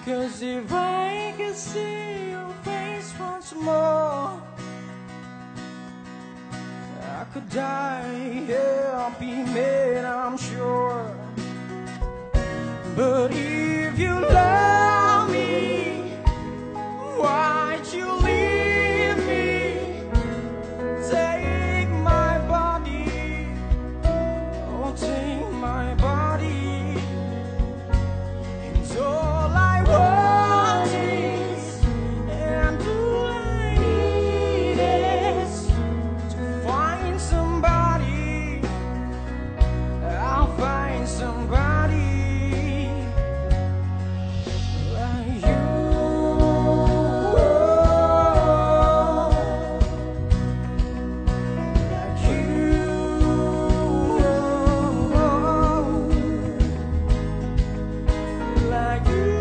'Cause if I could see your face once more, I could die happy man, I'm sure. But if you love me, why'd you leave me? Take my body, oh take my body. And all I want is, and all I need is to find somebody. I'll find somebody like you. Like you. Like you.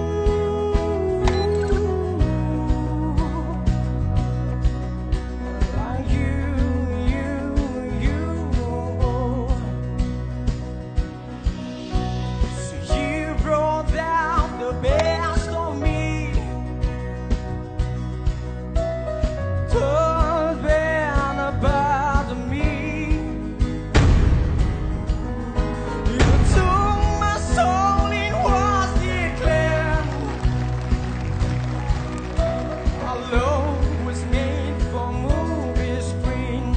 Like you. So you brought out the best of me, told bad about me. You took my soul, it was declared. Our love was made for movie screen.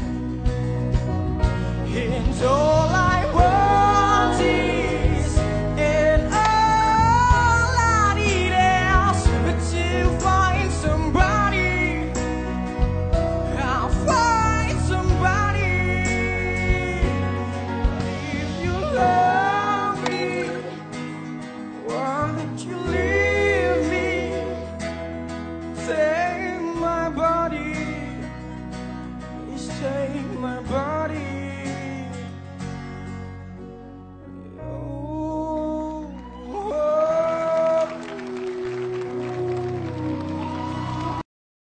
And all I want is, and all I need is to find somebody. I'll find somebody. If you love me, why don't you leave?